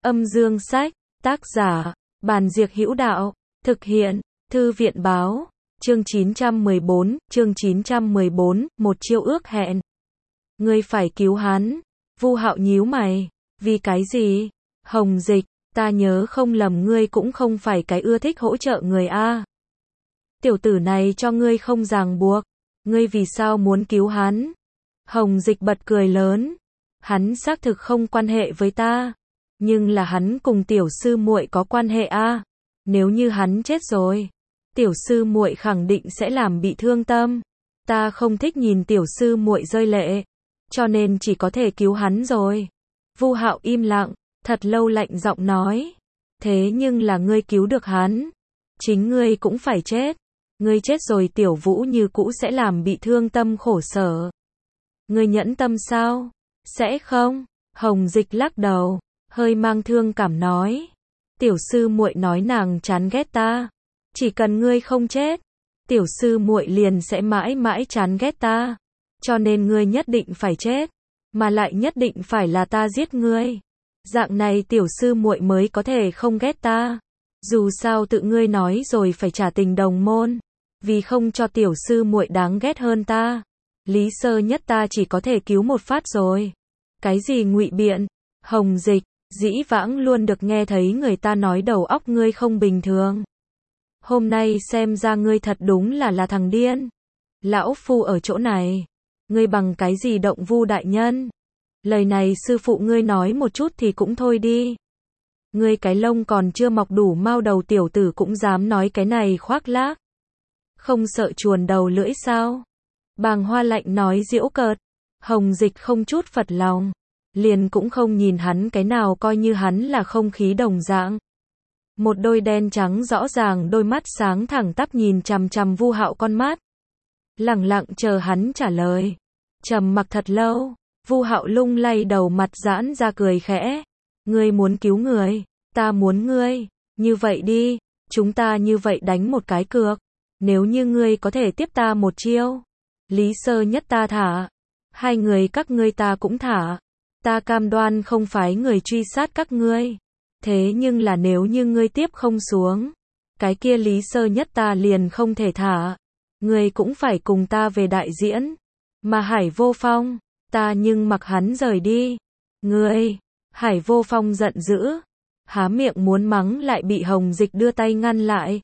Âm dương sách, tác giả, Bàn Diệc Hữu Đạo, thực hiện, Thư viện báo, chương 914, một chiêu ước hẹn. Ngươi phải cứu hắn. Vu Hạo nhíu mày, vì cái gì? Hồng Dịch, ta nhớ không lầm ngươi cũng không phải cái ưa thích hỗ trợ người a. Tiểu tử này cho ngươi không ràng buộc, ngươi vì sao muốn cứu hắn? Hồng Dịch bật cười lớn, hắn xác thực không quan hệ với ta, nhưng là hắn cùng tiểu sư muội có quan hệ a. Nếu như hắn chết rồi, tiểu sư muội khẳng định sẽ làm bị thương tâm. Ta không thích nhìn tiểu sư muội rơi lệ, cho nên chỉ có thể cứu hắn rồi. Vu Hạo im lặng, thật lâu lạnh giọng nói, thế nhưng là ngươi cứu được hắn, chính ngươi cũng phải chết. Ngươi chết rồi tiểu Vũ như cũ sẽ làm bị thương tâm khổ sở. Ngươi nhẫn tâm sao? Sẽ không. Hồng Dịch lắc đầu, hơi mang thương cảm nói, tiểu sư muội nói nàng chán ghét ta, chỉ cần ngươi không chết, tiểu sư muội liền sẽ mãi mãi chán ghét ta, cho nên ngươi nhất định phải chết, mà lại nhất định phải là ta giết ngươi. Dạng này tiểu sư muội mới có thể không ghét ta. Dù sao tự ngươi nói rồi phải trả tình đồng môn, vì không cho tiểu sư muội đáng ghét hơn ta, Lý Sơ Nhất ta chỉ có thể cứu một phát rồi. Cái gì ngụy biện? Hồng Dịch, dĩ vãng luôn được nghe thấy người ta nói đầu óc ngươi không bình thường. Hôm nay xem ra ngươi thật đúng là thằng điên. Lão phu ở chỗ này, ngươi bằng cái gì động Vu đại nhân? Lời này sư phụ ngươi nói một chút thì cũng thôi đi. Ngươi cái lông còn chưa mọc đủ mao đầu tiểu tử cũng dám nói cái này khoác lác. Không sợ chuồn đầu lưỡi sao? Bàng Hoa lạnh nói giễu cợt. Hồng Dịch không chút phật lòng, liền cũng không nhìn hắn cái nào coi như hắn là không khí đồng dạng. Một đôi đen trắng rõ ràng đôi mắt sáng thẳng tắp nhìn chằm chằm Vu Hạo con mắt. Lẳng lặng chờ hắn trả lời. Trầm mặc thật lâu, Vu Hạo lung lay đầu mặt giãn ra cười khẽ. Ngươi muốn cứu người, ta muốn ngươi, như vậy đi, chúng ta như vậy đánh một cái cược. Nếu như ngươi có thể tiếp ta một chiêu, Lý Sơ Nhất ta thả, hai người các ngươi ta cũng thả. Ta cam đoan không phái người truy sát các ngươi. Thế nhưng là nếu như ngươi tiếp không xuống, cái kia Lý Sơ Nhất ta liền không thể thả. Ngươi cũng phải cùng ta về đại diễn. Mà Hải Vô Phong, ta nhưng mặc hắn rời đi. Ngươi, Hải Vô Phong giận dữ, há miệng muốn mắng lại bị Hồng Dịch đưa tay ngăn lại.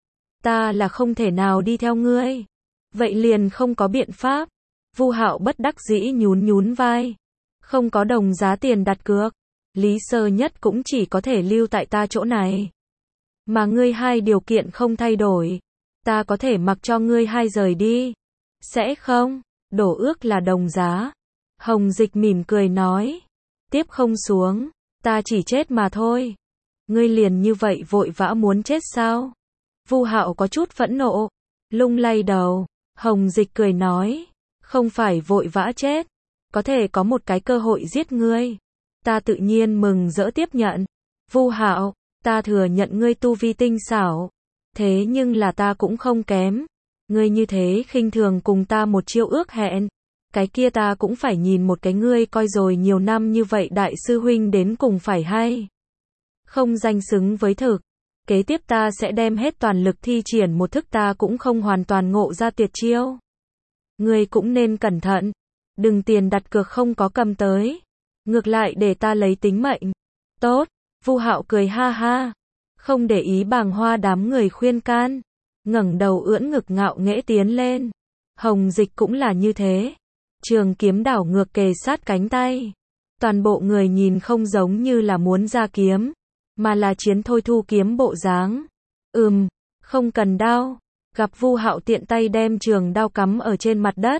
Ta là không thể nào đi theo ngươi. Vậy liền không có biện pháp. Vu Hạo bất đắc dĩ nhún vai. Không có đồng giá tiền đặt cược, Lý Sơ Nhất cũng chỉ có thể lưu tại ta chỗ này. Mà ngươi hai điều kiện không thay đổi, ta có thể mặc cho ngươi hai rời đi. Sẽ không? Đổ ước là đồng giá. Hồng Dịch mỉm cười nói, tiếp không xuống, ta chỉ chết mà thôi. Ngươi liền như vậy vội vã muốn chết sao? Vu Hạo có chút phẫn nộ, lung lay đầu. Hồng Dịch cười nói, không phải vội vã chết, có thể có một cái cơ hội giết ngươi, ta tự nhiên mừng rỡ tiếp nhận. Vu Hạo, ta thừa nhận ngươi tu vi tinh xảo, thế nhưng là ta cũng không kém. Ngươi như thế khinh thường cùng ta một chiêu ước hẹn, cái kia ta cũng phải nhìn một cái ngươi coi rồi nhiều năm như vậy đại sư huynh đến cùng phải hay không danh xứng với thực. Kế tiếp ta sẽ đem hết toàn lực thi triển một thức ta cũng không hoàn toàn ngộ ra tuyệt chiêu. Ngươi cũng nên cẩn thận, đừng tiền đặt cược không có cầm tới, ngược lại để ta lấy tính mệnh. Tốt, Vu Hạo cười ha ha, không để ý Bàng Hoa đám người khuyên can, ngẩng đầu ưỡn ngực ngạo nghễ tiến lên. Hồng Dịch cũng là như thế, trường kiếm đảo ngược kề sát cánh tay. Toàn bộ người nhìn không giống như là muốn ra kiếm, mà là chiến thôi thu kiếm bộ dáng. Không cần đao. Gặp Vu Hạo tiện tay đem trường đao cắm ở trên mặt đất,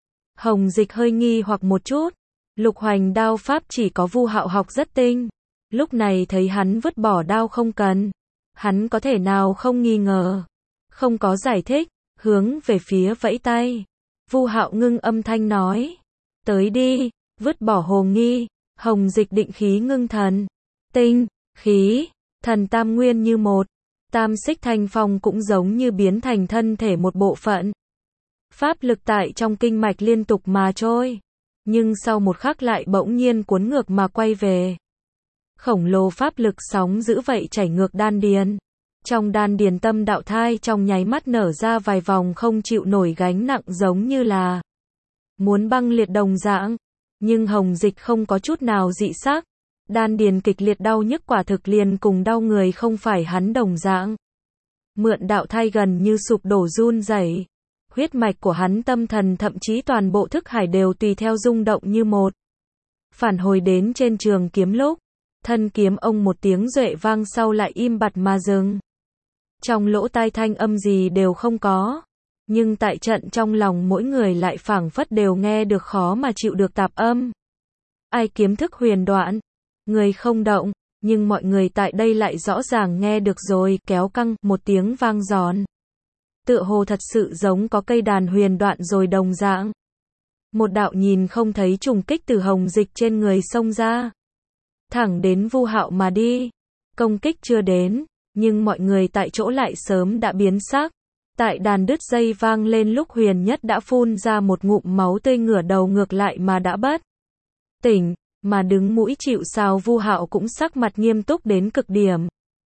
Hồng Dịch hơi nghi hoặc một chút. Lục hoành đao pháp chỉ có Vu Hạo học rất tinh, lúc này thấy hắn vứt bỏ đao không cần, hắn có thể nào không nghi ngờ. Không có giải thích, hướng về phía vẫy tay. Vu Hạo ngưng âm thanh nói, tới đi, vứt bỏ hồ nghi. Hồng Dịch định khí ngưng thần, tinh, khí, thần tam nguyên như một. Tam xích thanh phong cũng giống như biến thành thân thể một bộ phận. Pháp lực tại trong kinh mạch liên tục mà trôi, nhưng sau một khắc lại bỗng nhiên cuốn ngược mà quay về. Khổng lồ pháp lực sóng dữ vậy chảy ngược đan điền. Trong đan điền tâm đạo thai trong nháy mắt nở ra vài vòng không chịu nổi gánh nặng giống như là muốn băng liệt đồng dạng. Nhưng Hồng Dịch không có chút nào dị sắc. Đan điền kịch liệt đau nhức quả thực liền cùng đau người không phải hắn đồng dạng. Mượn đạo thai gần như sụp đổ run rẩy. Huyết mạch của hắn tâm thần thậm chí toàn bộ thức hải đều tùy theo rung động như một. Phản hồi đến trên trường kiếm lúc. Thân kiếm ông một tiếng duệ vang sau lại im bặt mà dừng. Trong lỗ tai thanh âm gì đều không có. Nhưng tại trận trong lòng mỗi người lại phảng phất đều nghe được khó mà chịu được tạp âm. Ai kiếm thức huyền đoạn. Người không động. Nhưng mọi người tại đây lại rõ ràng nghe được rồi, kéo căng, một tiếng vang giòn. Tựa hồ thật sự giống có cây đàn huyền đoạn rồi đồng dạng. Một đạo nhìn không thấy trùng kích từ Hồng Dịch trên người xông ra. Thẳng đến Vu Hạo mà đi. Công kích chưa đến, nhưng mọi người tại chỗ lại sớm đã biến sắc. Tại đàn đứt dây vang lên lúc Huyền Nhất đã phun ra một ngụm máu tươi ngửa đầu ngược lại mà đã bất tỉnh, mà đứng mũi chịu sào Vu Hạo cũng sắc mặt nghiêm túc đến cực điểm.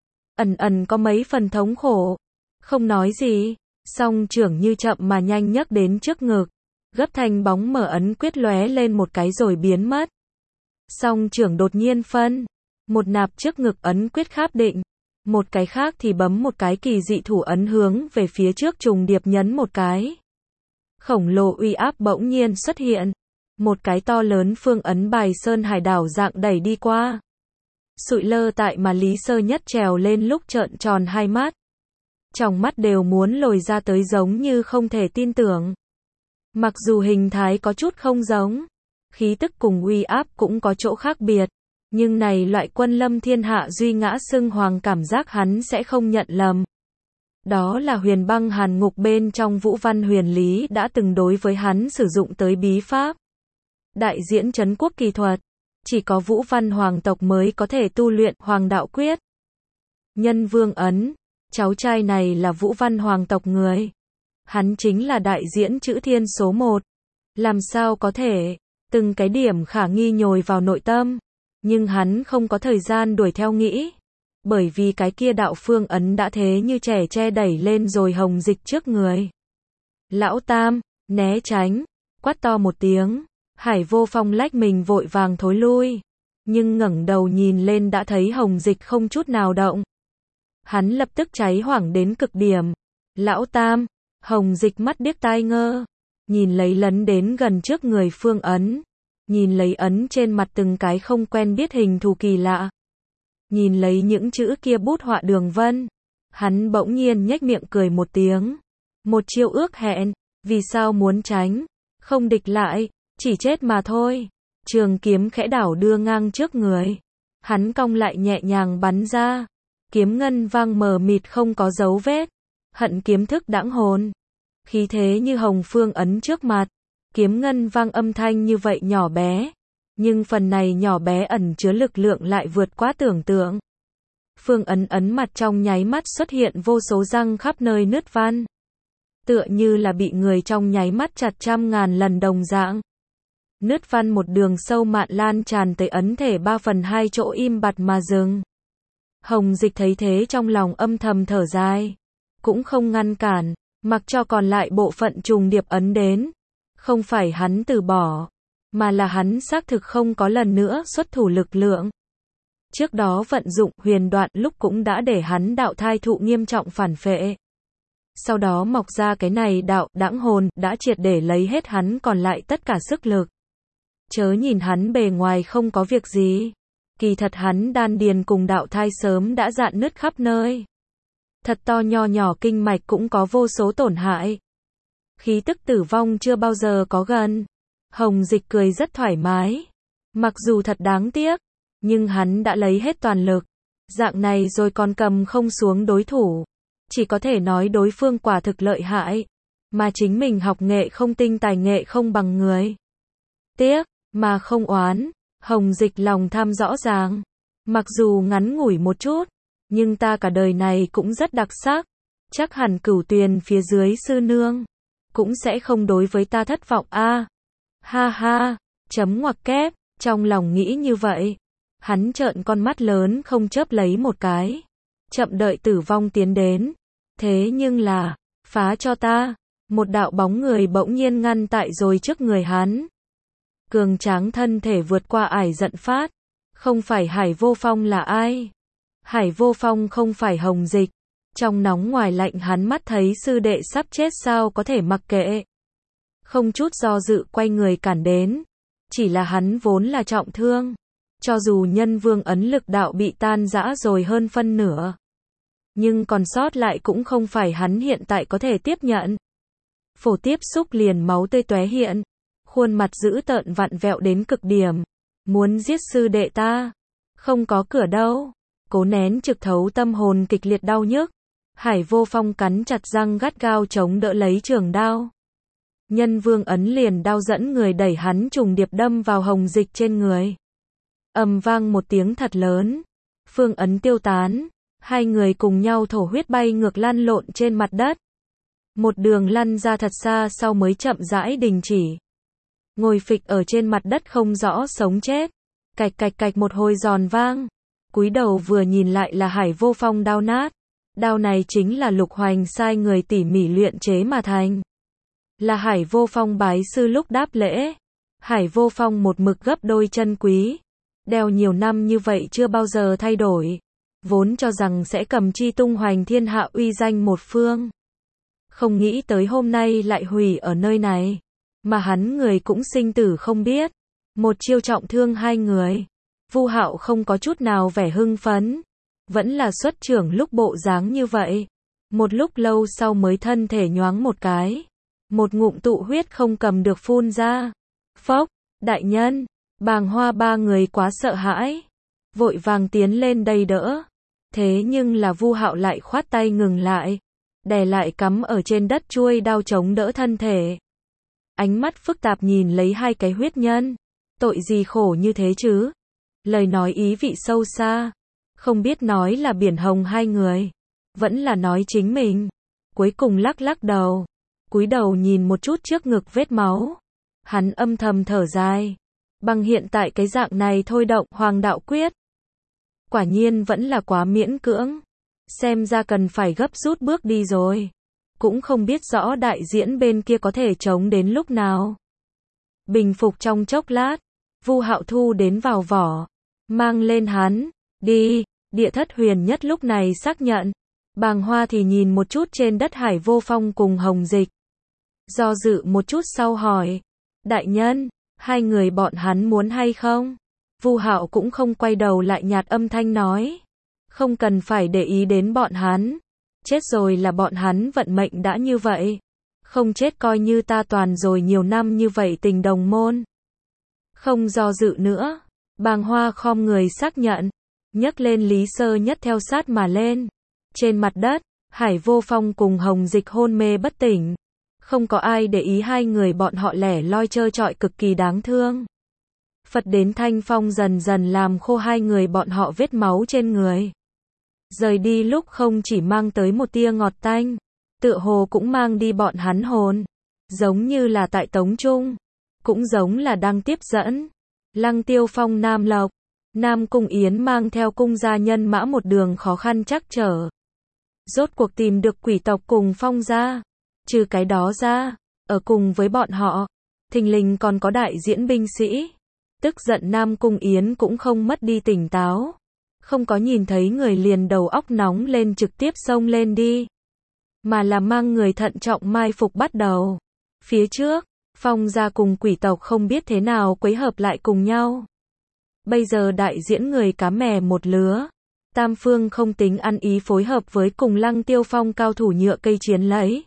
Ẩn ẩn có mấy phần thống khổ. Không nói gì, song trưởng như chậm mà nhanh nhấc đến trước ngực. Gấp thành bóng mở ấn quyết lóe lên một cái rồi biến mất. Song trưởng đột nhiên phân. Một nạp trước ngực ấn quyết kháp định. Một cái khác thì bấm một cái kỳ dị thủ ấn hướng về phía trước trùng điệp nhấn một cái. Khổng lồ uy áp bỗng nhiên xuất hiện. Một cái to lớn phương ấn bài sơn hải đảo dạng đẩy đi qua. Sụi lơ tại mà Lý Sơ Nhất trèo lên lúc trợn tròn hai mắt. Trong mắt đều muốn lồi ra tới giống như không thể tin tưởng. Mặc dù hình thái có chút không giống, khí tức cùng uy áp cũng có chỗ khác biệt, nhưng này loại quân lâm thiên hạ duy ngã xưng hoàng cảm giác hắn sẽ không nhận lầm. Đó là Huyền Băng Hàn Ngục bên trong Vũ Văn Huyền Lý đã từng đối với hắn sử dụng tới bí pháp. Đại diễn trấn quốc kỳ thuật, chỉ có Vũ Văn hoàng tộc mới có thể tu luyện Hoàng Đạo Quyết. Nhân Vương ấn, cháu trai này là Vũ Văn hoàng tộc người. Hắn chính là đại diễn chữ thiên số 1. Làm sao có thể, từng cái điểm khả nghi nhồi vào nội tâm. Nhưng hắn không có thời gian đuổi theo nghĩ. Bởi vì cái kia đạo phương ấn đã thế như trẻ tre đẩy lên rồi Hồng Dịch trước người. Lão Tam, né tránh, quát to một tiếng. Hải Vô Phong lách mình vội vàng thối lui. Nhưng ngẩng đầu nhìn lên đã thấy Hồng Dịch không chút nào động. Hắn lập tức cháy hoảng đến cực điểm. Lão Tam, Hồng Dịch mắt điếc tai ngơ. Nhìn lấy lấn đến gần trước người phương ấn. Nhìn lấy ấn trên mặt từng cái không quen biết hình thù kỳ lạ. Nhìn lấy những chữ kia bút họa đường vân. Hắn bỗng nhiên nhếch miệng cười một tiếng. Một chiêu ước hẹn, vì sao muốn tránh, không địch lại, chỉ chết mà thôi. Trường kiếm khẽ đảo đưa ngang trước người. Hắn cong lại nhẹ nhàng bắn ra. Kiếm ngân vang mờ mịt không có dấu vết. Hận kiếm thức đãng hồn. Khí thế như hồng phương ấn trước mặt. Kiếm ngân vang âm thanh như vậy nhỏ bé. Nhưng phần này nhỏ bé ẩn chứa lực lượng lại vượt quá tưởng tượng. Phương ấn ấn mặt trong nháy mắt xuất hiện vô số răng khắp nơi nứt van. Tựa như là bị người trong nháy mắt chặt trăm ngàn lần đồng dạng. Nứt van một đường sâu mạn lan tràn tới ấn thể 3/2 chỗ im bặt mà dừng. Hồng Dịch thấy thế trong lòng âm thầm thở dài. Cũng không ngăn cản, mặc cho còn lại bộ phận trùng điệp ấn đến. Không phải hắn từ bỏ, mà là hắn xác thực không có lần nữa xuất thủ lực lượng. Trước đó vận dụng huyền đoạn lúc cũng đã để hắn đạo thai thụ nghiêm trọng phản phệ. Sau đó mọc ra cái này đạo đãng hồn đã triệt để lấy hết hắn còn lại tất cả sức lực. Chớ nhìn hắn bề ngoài không có việc gì. Kỳ thật hắn đan điền cùng đạo thai sớm đã rạn nứt khắp nơi. Thật to nho nhỏ kinh mạch cũng có vô số tổn hại. Khí tức tử vong chưa bao giờ có gần. Hồng Dịch cười rất thoải mái. Mặc dù thật đáng tiếc, nhưng hắn đã lấy hết toàn lực. Dạng này rồi còn cầm không xuống đối thủ. Chỉ có thể nói đối phương quả thực lợi hại. Mà chính mình học nghệ không tinh tài nghệ không bằng người. Tiếc, mà không oán. Hồng Dịch lòng tham rõ ràng. Mặc dù ngắn ngủi một chút, nhưng ta cả đời này cũng rất đặc sắc. Chắc hẳn Cửu Tuyền phía dưới sư nương cũng sẽ không đối với ta thất vọng a. Ha ha, chấm ngoặc kép, trong lòng nghĩ như vậy. Hắn trợn con mắt lớn không chớp lấy một cái. Chậm đợi tử vong tiến đến. Thế nhưng là, phá cho ta. Một đạo bóng người bỗng nhiên ngăn tại rồi trước người hắn. Cường tráng thân thể vượt qua ải giận phát. Không phải Hải Vô Phong là ai? Hải Vô Phong không phải Hồng Dịch. Trong nóng ngoài lạnh hắn mắt thấy sư đệ sắp chết sao có thể mặc kệ. Không chút do dự quay người cản đến. Chỉ là hắn vốn là trọng thương. Cho dù nhân vương ấn lực đạo bị tan rã rồi hơn phân nửa. Nhưng còn sót lại cũng không phải hắn hiện tại có thể tiếp nhận. Phổ tiếp xúc liền máu tươi tóe hiện. Khuôn mặt dữ tợn vặn vẹo đến cực điểm. Muốn giết sư đệ ta. Không có cửa đâu. Cố nén trực thấu tâm hồn kịch liệt đau nhức. Hải Vô Phong cắn chặt răng gắt gao chống đỡ lấy trường đao. Nhân vương ấn liền đao dẫn người đẩy hắn trùng điệp đâm vào Hồng Dịch trên người. Ầm vang một tiếng thật lớn. Phương ấn tiêu tán. Hai người cùng nhau thổ huyết bay ngược lăn lộn trên mặt đất. Một đường lăn ra thật xa sau mới chậm rãi đình chỉ. Ngồi phịch ở trên mặt đất không rõ sống chết. Cạch cạch cạch một hồi giòn vang. Cúi đầu vừa nhìn lại là Hải Vô Phong đao nát. Đao này chính là Lục Hoành sai người tỉ mỉ luyện chế mà thành. Là Hải Vô Phong bái sư lúc đáp lễ. Hải Vô Phong một mực gấp đôi chân quý. Đeo nhiều năm như vậy chưa bao giờ thay đổi. Vốn cho rằng sẽ cầm chi tung hoành thiên hạ uy danh một phương. Không nghĩ tới hôm nay lại hủy ở nơi này. Mà hắn người cũng sinh tử không biết. Một chiêu trọng thương hai người. Vu Hạo không có chút nào vẻ hưng phấn. Vẫn là xuất trưởng lúc bộ dáng như vậy. Một lúc lâu sau mới thân thể nhoáng một cái. Một ngụm tụ huyết không cầm được phun ra. Phốc, đại nhân, Bàng Hoa ba người quá sợ hãi. Vội vàng tiến lên đây đỡ. Thế nhưng là Vu Hạo lại khoát tay ngừng lại. Đè lại cắm ở trên đất chuôi đao chống đỡ thân thể. Ánh mắt phức tạp nhìn lấy hai cái huyết nhân. Tội gì khổ như thế chứ? Lời nói ý vị sâu xa. Không biết nói là biển hồng hai người. Vẫn là nói chính mình. Cuối cùng lắc lắc đầu. Cúi đầu nhìn một chút trước ngực vết máu. Hắn âm thầm thở dài. Bằng hiện tại cái dạng này thôi động Hoàng Đạo Quyết. Quả nhiên vẫn là quá miễn cưỡng. Xem ra cần phải gấp rút bước đi rồi. Cũng không biết rõ đại diễn bên kia có thể chống đến lúc nào. Bình phục trong chốc lát. Vu Hạo thu đến vào vỏ. Mang lên hắn. Đi. Địa Thất Huyền Nhất lúc này xác nhận. Bàng Hoa thì nhìn một chút trên đất Hải Vô Phong cùng Hồng Dịch. Do dự một chút sau hỏi. Đại nhân, hai người bọn hắn muốn hay không? Vu Hạo cũng không quay đầu lại nhạt âm thanh nói. Không cần phải để ý đến bọn hắn. Chết rồi là bọn hắn vận mệnh đã như vậy. Không chết coi như ta toàn rồi nhiều năm như vậy tình đồng môn. Không do dự nữa. Bàng Hoa khom người xác nhận. Nhấc lên Lý Sơ Nhất theo sát mà lên. Trên mặt đất, Hải Vô Phong cùng Hồng Dịch hôn mê bất tỉnh. Không có ai để ý hai người bọn họ lẻ loi trơ trọi cực kỳ đáng thương. Phật đến thanh phong dần dần làm khô hai người bọn họ vết máu trên người. Rời đi lúc không chỉ mang tới một tia ngọt tanh, tựa hồ cũng mang đi bọn hắn hồn. Giống như là tại Tống Trung, cũng giống là đang tiếp dẫn. Lăng Tiêu Phong Nam Lộc, Nam Cung Yến mang theo cung gia nhân mã một đường khó khăn trắc trở. Rốt cuộc tìm được quỷ tộc cùng Phong gia. Trừ cái đó ra, ở cùng với bọn họ, thình lình còn có đại diễn binh sĩ. Tức giận Nam Cung Yến cũng không mất đi tỉnh táo. Không có nhìn thấy người liền đầu óc nóng lên trực tiếp xông lên đi. Mà là mang người thận trọng mai phục bắt đầu. Phía trước, Phong gia cùng quỷ tộc không biết thế nào quấy hợp lại cùng nhau. Bây giờ đại diễn người cá mè một lứa. Tam phương không tính ăn ý phối hợp với cùng Lăng Tiêu Phong cao thủ nhựa cây chiến lấy.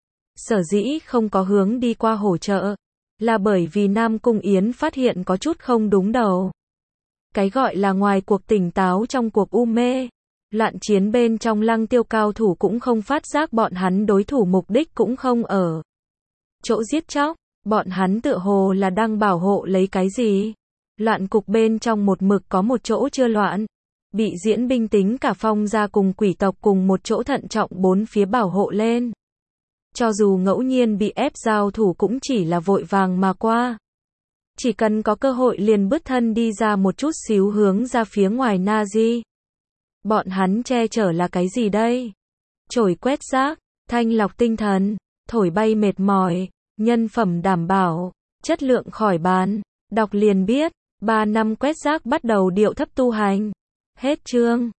Sở dĩ không có hướng đi qua hỗ trợ, là bởi vì Nam Cung Yến phát hiện có chút không đúng đầu. Cái gọi là ngoài cuộc tỉnh táo trong cuộc u mê. Loạn chiến bên trong Lăng Tiêu cao thủ cũng không phát giác bọn hắn đối thủ mục đích cũng không ở chỗ giết chóc, bọn hắn tựa hồ là đang bảo hộ lấy cái gì. Loạn cục bên trong một mực có một chỗ chưa loạn. Bị diễn binh tính cả Phong gia cùng quỷ tộc cùng một chỗ thận trọng bốn phía bảo hộ lên. Cho dù ngẫu nhiên bị ép giao thủ cũng chỉ là vội vàng mà qua. Chỉ cần có cơ hội liền bứt thân đi ra một chút xíu hướng ra phía ngoài Nazi. Bọn hắn che chở là cái gì đây? Chổi quét rác, thanh lọc tinh thần, thổi bay mệt mỏi, nhân phẩm đảm bảo, chất lượng khỏi bàn. Đọc liền biết, 3 năm quét rác bắt đầu điệu thấp tu hành. Hết chương.